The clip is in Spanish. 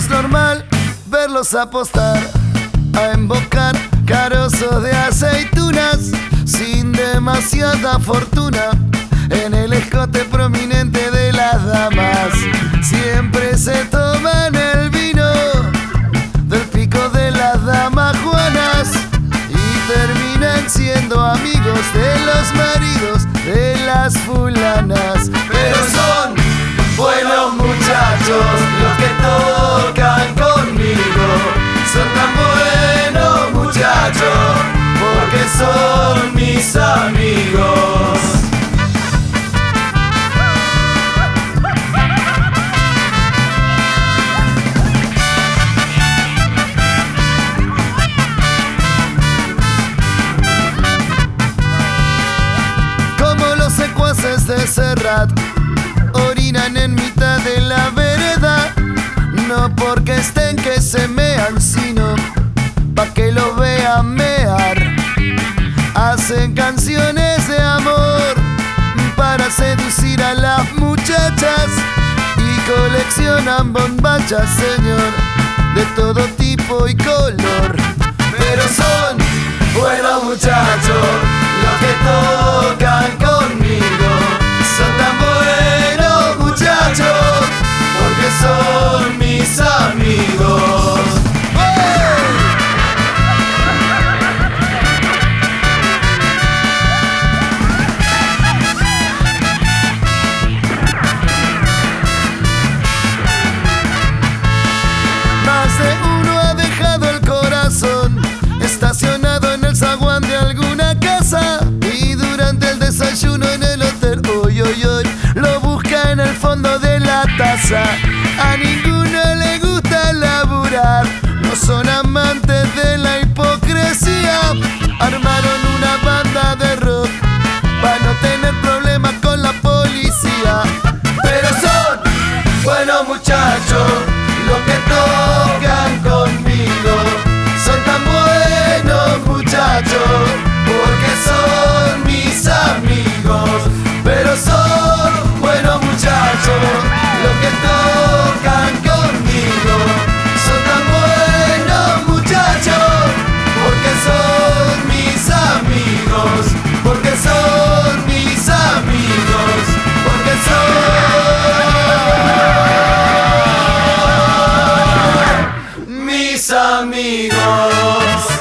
es normal verlos apostar a embocar carozos de aceitunas sin demasiada fortuna en el escote prominente de las damas. Siempre se toman el vino del pico de las damas juanas y terminan siendo amigos de los maridos de las fulanas. Pero son buenos muchachos los que tocan conmigo, son tan buenos muchachos porque son mis amigos. Como los secuaces de Serrat orinan en mitad de la vereda, no porque estén que se mean, sino pa' que los vean mear. Hacen canciones de amor para seducir a las muchachas y coleccionan bombachas, señor, de todo tipo y color. Pero son buenos muchachos los que tocan conmigo, son tan buenos muchachos porque son mis amigos. Más de uno ha dejado el corazón estacionado en el zaguán de alguna casa y durante el desayuno en el hotel, oy, oy, oy, lo busca en el fondo de la taza. A ninguno le gusta laburar, no son amantes de la hipocresía. Armaron una banda de rock para no tener problemas con la policía. Pero son buenos muchachos los que tocan conmigo, son tan buenos muchachos porque son mis amigos. Pero son buenos muchachos los que tocan conmigo, son tan buenos muchachos porque son mis amigos, porque son mis amigos, porque son mis amigos.